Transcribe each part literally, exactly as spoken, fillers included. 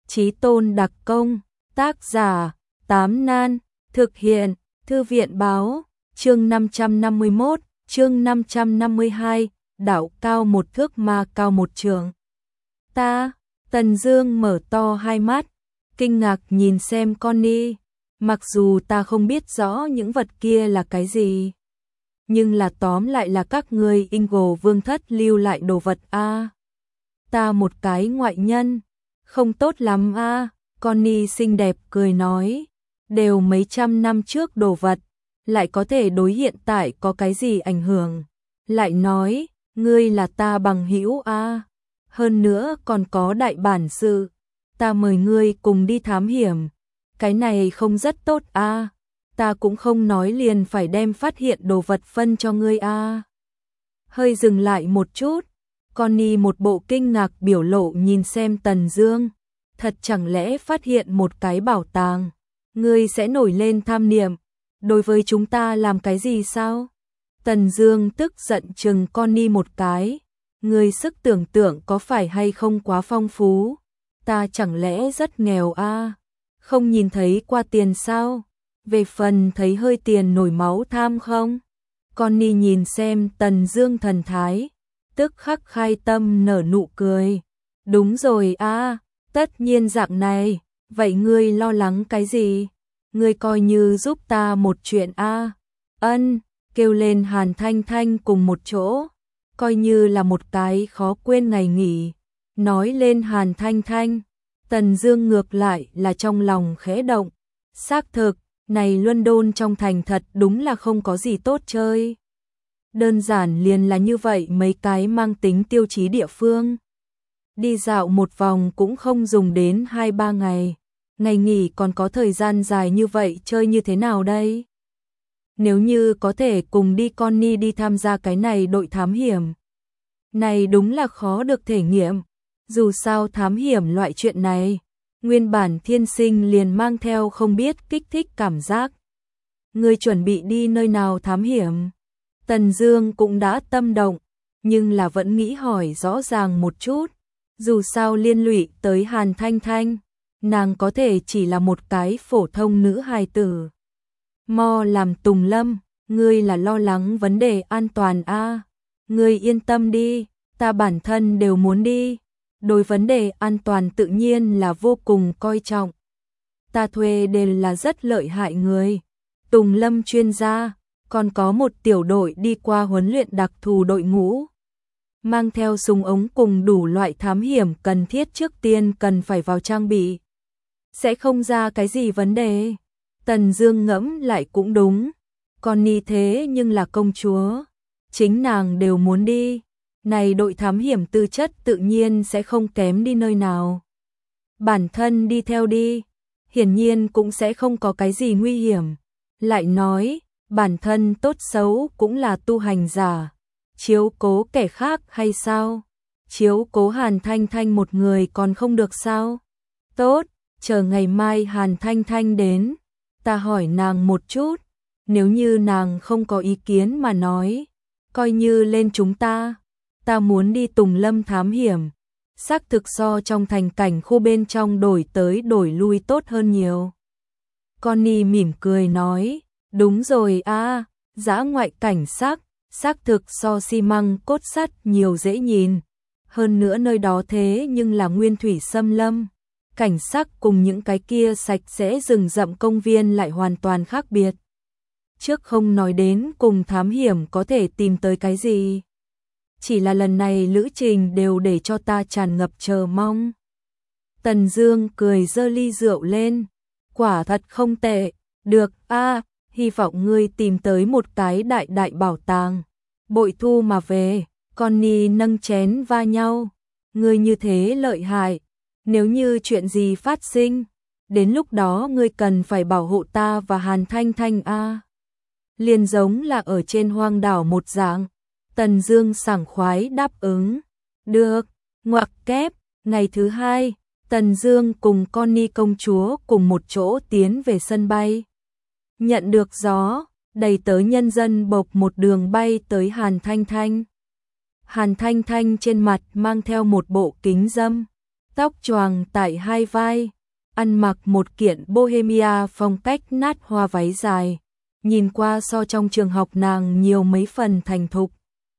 Chí tôn đặc công, tác giả, Tám Nan, thực hiện, Thư viện báo, chương năm trăm năm mươi mốt, chương năm trăm năm mươi hai, đạo cao một thước ma cao một trượng. Ta, Tần Dương mở to hai mắt, kinh ngạc nhìn xem Connie, mặc dù ta không biết rõ những vật kia là cái gì, nhưng là tóm lại là các ngươi Ingle vương thất lưu lại đồ vật a. À. Ta một cái ngoại nhân, không tốt lắm a. À. Connie xinh đẹp cười nói, đều mấy trăm năm trước đồ vật, lại có thể đối hiện tại có cái gì ảnh hưởng. Lại nói, ngươi là ta bằng hữu a. À. Hơn nữa còn có đại bản sự, ta mời ngươi cùng đi thám hiểm, cái này không rất tốt a. À. Ta cũng không nói liền phải đem phát hiện đồ vật phân cho ngươi a. À. Hơi dừng lại một chút, Connie một bộ kinh ngạc biểu lộ nhìn xem Tần Dương, thật chẳng lẽ phát hiện một cái bảo tàng, ngươi sẽ nổi lên tham niệm, đối với chúng ta làm cái gì sao? Tần Dương tức giận trừng Connie một cái, ngươi sức tưởng tượng có phải hay không quá phong phú, ta chẳng lẽ rất nghèo a? À? Không nhìn thấy qua tiền sao? Về phần thấy hơi tiền nổi máu tham không? Connie nhìn xem Tần Dương thần thái, tức khắc khai tâm nở nụ cười. Đúng rồi a, à, tất nhiên dạng này, vậy ngươi lo lắng cái gì? Ngươi coi như giúp ta một chuyện a. À. Ân, kêu lên Hàn Thanh Thanh cùng một chỗ, coi như là một cái khó quên ngày nghỉ. Nói lên Hàn Thanh Thanh, Tần Dương ngược lại là trong lòng khẽ động, xác thực, này London trong thành thật đúng là không có gì tốt chơi. Đơn giản liền là như vậy mấy cái mang tính tiêu chí địa phương. Đi dạo một vòng cũng không dùng đến hai ba ngày, ngày nghỉ còn có thời gian dài như vậy chơi như thế nào đây? Nếu như có thể cùng đi Connie đi tham gia cái này đội thám hiểm, này đúng là khó được thể nghiệm. Dù sao thám hiểm loại chuyện này, nguyên bản thiên sinh liền mang theo không biết kích thích cảm giác. Ngươi chuẩn bị đi nơi nào thám hiểm? Tần Dương cũng đã tâm động, nhưng là vẫn nghĩ hỏi rõ ràng một chút. Dù sao liên lụy tới Hàn Thanh Thanh, nàng có thể chỉ là một cái phổ thông nữ hài tử. Mo làm Tùng Lâm, ngươi là lo lắng vấn đề an toàn a? À? Ngươi yên tâm đi, ta bản thân đều muốn đi. Đối vấn đề an toàn tự nhiên là vô cùng coi trọng. Ta thuê đều là rất lợi hại người. Tùng Lâm chuyên gia, còn có một tiểu đội đi qua huấn luyện đặc thù đội ngũ. Mang theo súng ống cùng đủ loại thám hiểm cần thiết trước tiên cần phải vào trang bị. Sẽ không ra cái gì vấn đề. Tần Dương ngẫm lại cũng đúng. Connie thế nhưng là công chúa, chính nàng đều muốn đi. Này đội thám hiểm tư chất tự nhiên sẽ không kém đi nơi nào. Bản thân đi theo đi, hiển nhiên cũng sẽ không có cái gì nguy hiểm. Lại nói, bản thân tốt xấu cũng là tu hành giả, chiếu cố kẻ khác hay sao? Chiếu cố Hàn Thanh Thanh một người còn không được sao? Tốt, chờ ngày mai Hàn Thanh Thanh đến, ta hỏi nàng một chút, nếu như nàng không có ý kiến mà nói, coi như lên chúng ta. Ta muốn đi Tùng Lâm thám hiểm, xác thực so trong thành cảnh khu bên trong đổi tới đổi lui tốt hơn nhiều. Connie mỉm cười nói, đúng rồi a, à, dã ngoại cảnh sắc, xác thực so xi măng cốt sắt nhiều dễ nhìn. Hơn nữa nơi đó thế nhưng là nguyên thủy xâm lâm, cảnh sắc cùng những cái kia sạch sẽ rừng rậm công viên lại hoàn toàn khác biệt. Trước không nói đến cùng thám hiểm có thể tìm tới cái gì. Chỉ là lần này lữ trình đều để cho ta tràn ngập chờ mong. Tần Dương cười giơ ly rượu lên, quả thật không tệ, được a, à, hy vọng ngươi tìm tới một cái đại đại bảo tàng, bội thu mà về. Connie nâng chén va nhau, ngươi như thế lợi hại, nếu như chuyện gì phát sinh, đến lúc đó ngươi cần phải bảo hộ ta và Hàn Thanh Thanh a. À. Liền giống là ở trên hoang đảo một dạng. Tần Dương sảng khoái đáp ứng. Được, ngoặc kép, ngày thứ hai, Tần Dương cùng Connie công chúa cùng một chỗ tiến về sân bay. Nhận được gió, đầy tớ nhân dân bộc một đường bay tới Hàn Thanh Thanh. Hàn Thanh Thanh trên mặt mang theo một bộ kính dâm. tóc choàng tại hai vai, ăn mặc một kiện bohemia phong cách nát hoa váy dài, nhìn qua so trong trường học nàng nhiều mấy phần thành thục.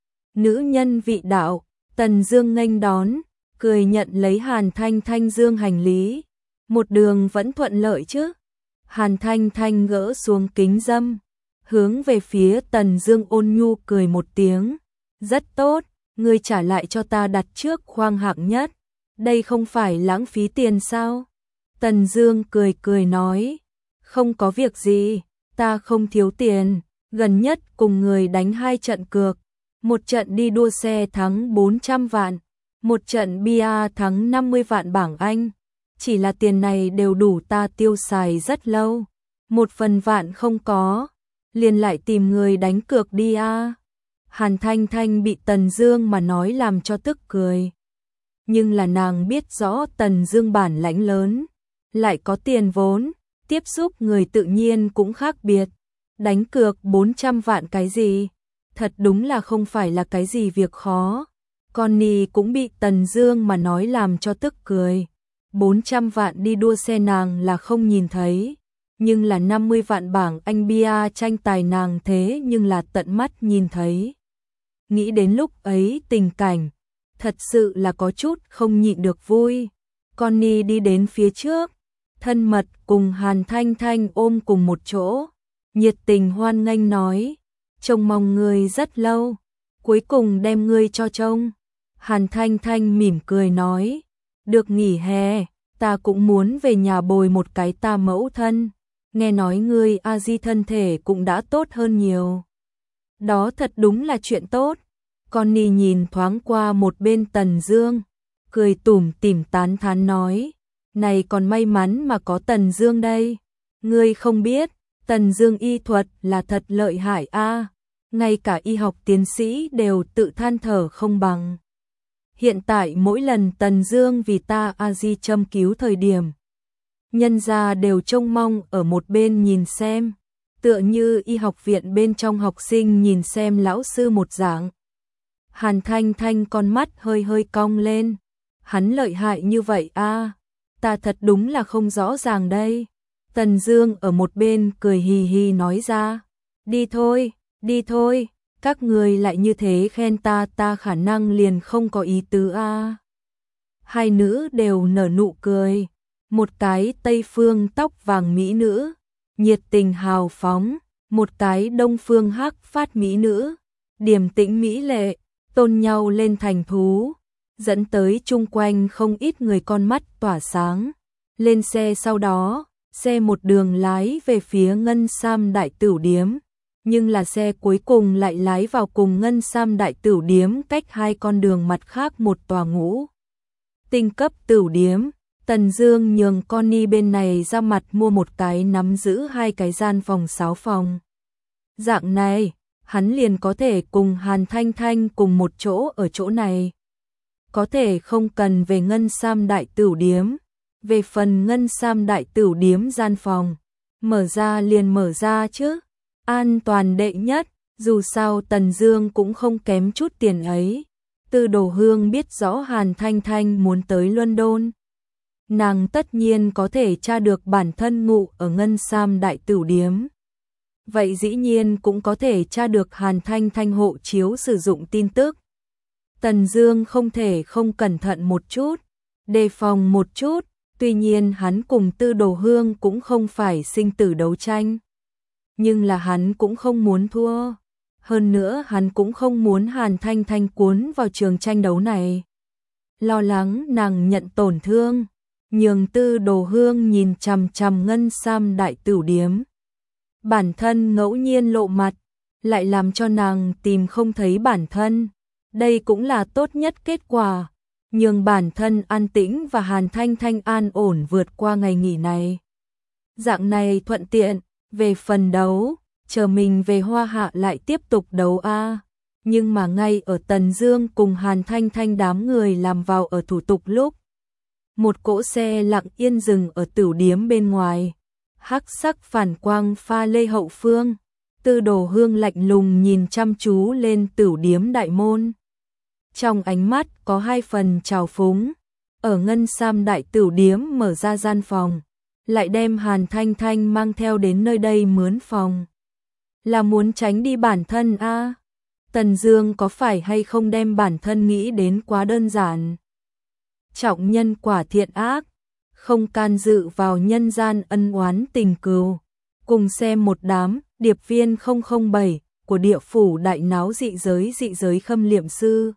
Nữ nhân vị đạo, Tần Dương nghênh đón, cười nhận lấy Hàn Thanh Thanh dương hành lý. Một đường vẫn thuận lợi chứ? Hàn Thanh Thanh gỡ xuống kính dâm, hướng về phía Tần Dương ôn nhu cười một tiếng. Rất tốt, ngươi trả lại cho ta đặt trước khoang hạng nhất. Đây không phải lãng phí tiền sao? Tần Dương cười cười nói. Không có việc gì, ta không thiếu tiền. Gần nhất cùng người đánh hai trận cược. Một trận đi đua xe thắng bốn trăm vạn. Một trận bia thắng năm mươi vạn bảng Anh. Chỉ là tiền này đều đủ ta tiêu xài rất lâu. Một phần vạn không có, liền lại tìm người đánh cược đi a. Hàn Thanh Thanh bị Tần Dương mà nói làm cho tức cười. Nhưng là nàng biết rõ Tần Dương bản lãnh lớn, lại có tiền vốn, tiếp xúc người tự nhiên cũng khác biệt. Đánh cược bốn trăm vạn cái gì? Thật đúng là không phải là cái gì việc khó. Connie cũng bị Tần Dương mà nói làm cho tức cười. bốn trăm vạn đi đua xe nàng là không nhìn thấy, nhưng là năm mươi vạn bảng Anh bia tranh tài nàng thế nhưng là tận mắt nhìn thấy. Nghĩ đến lúc ấy tình cảnh, thật sự là có chút không nhịn được vui. Connie đi đến phía trước, thân mật cùng Hàn Thanh Thanh ôm cùng một chỗ, nhiệt tình hoan nghênh nói, trông mong ngươi rất lâu, cuối cùng đem ngươi cho trông. Hàn Thanh Thanh mỉm cười nói, được nghỉ hè, ta cũng muốn về nhà bồi một cái ta mẫu thân, nghe nói ngươi a di thân thể cũng đã tốt hơn nhiều. Đó thật đúng là chuyện tốt. Connie nhìn thoáng qua một bên Tần Dương, cười tủm tỉm tán thán nói, này còn may mắn mà có Tần Dương đây. Ngươi không biết, Tần Dương y thuật là thật lợi hại a, ngay cả y học tiến sĩ đều tự than thở không bằng. Hiện tại mỗi lần Tần Dương vì ta a di châm cứu thời điểm, nhân gia đều trông mong ở một bên nhìn xem, tựa như y học viện bên trong học sinh nhìn xem lão sư một dạng. Hàn Thanh Thanh con mắt hơi hơi cong lên, hắn lợi hại như vậy a, ta thật đúng là không rõ ràng đây. Tần Dương ở một bên cười hì hì nói ra, đi thôi, đi thôi, các người lại như thế khen ta, ta khả năng liền không có ý tứ a. Hai nữ đều nở nụ cười, một cái Tây phương tóc vàng mỹ nữ, nhiệt tình hào phóng, một cái Đông phương hắc phát mỹ nữ, điềm tĩnh mỹ lệ, tôn nhau lên thành thú, dẫn tới chung quanh không ít người con mắt tỏa sáng. Lên xe sau đó, xe một đường lái về phía Ngân Sam Đại Tửu Điếm, nhưng là xe cuối cùng lại lái vào cùng Ngân Sam Đại Tửu Điếm cách hai con đường mặt khác một tòa ngũ tinh cấp tửu điếm. Tần Dương nhường Connie bên này ra mặt mua một cái nắm giữ hai cái gian phòng sáu phòng. Dạng này, hắn liền có thể cùng Hàn Thanh Thanh cùng một chỗ ở chỗ này. Có thể không cần về Ngân Sam Đại Tửu Điếm. Về phần Ngân Sam Đại Tửu Điếm gian phòng, mở ra liền mở ra chứ. An toàn đệ nhất, dù sao Tần Dương cũng không kém chút tiền ấy. Tư Đồ Hương biết rõ Hàn Thanh Thanh muốn tới London, nàng tất nhiên có thể tra được bản thân ngụ ở Ngân Sam Đại Tửu Điếm. Vậy dĩ nhiên cũng có thể tra được Hàn Thanh Thanh hộ chiếu sử dụng tin tức. Tần Dương không thể không cẩn thận một chút, đề phòng một chút, tuy nhiên hắn cùng Tư Đồ Hương cũng không phải sinh tử đấu tranh. Nhưng là hắn cũng không muốn thua. Hơn nữa hắn cũng không muốn Hàn Thanh Thanh cuốn vào trường tranh đấu này. Lo lắng nàng nhận tổn thương, nhường Tư Đồ Hương nhìn chằm chằm Ngân Sam Đại Tửu Điếm. Bản thân ngẫu nhiên lộ mặt, lại làm cho nàng tìm không thấy bản thân. Đây cũng là tốt nhất kết quả, nhường bản thân an tĩnh và Hàn Thanh Thanh an ổn vượt qua ngày nghỉ này. Dạng này thuận tiện, về phần đấu, chờ mình về Hoa Hạ lại tiếp tục đấu a. Nhưng mà ngay ở Tần Dương cùng Hàn Thanh Thanh đám người làm vào ở thủ tục lúc, một cỗ xe lặng yên dừng ở tửu điếm bên ngoài. Hắc sắc phản quang pha lê hậu phương, Tư Đồ Hương lạnh lùng nhìn chăm chú lên tửu điếm đại môn. Trong ánh mắt có hai phần trào phúng, ở Ngân Sam Đại Tửu Điếm mở ra gian phòng, lại đem Hàn Thanh Thanh mang theo đến nơi đây mướn phòng. Là muốn tránh đi bản thân a? À? Tần Dương có phải hay không đem bản thân nghĩ đến quá đơn giản? Trọng nhân quả thiện ác, không can dự vào nhân gian ân oán tình cừu. Cùng xem một đám điệp viên không không bảy của địa phủ đại náo dị giới dị giới khâm liệm sư.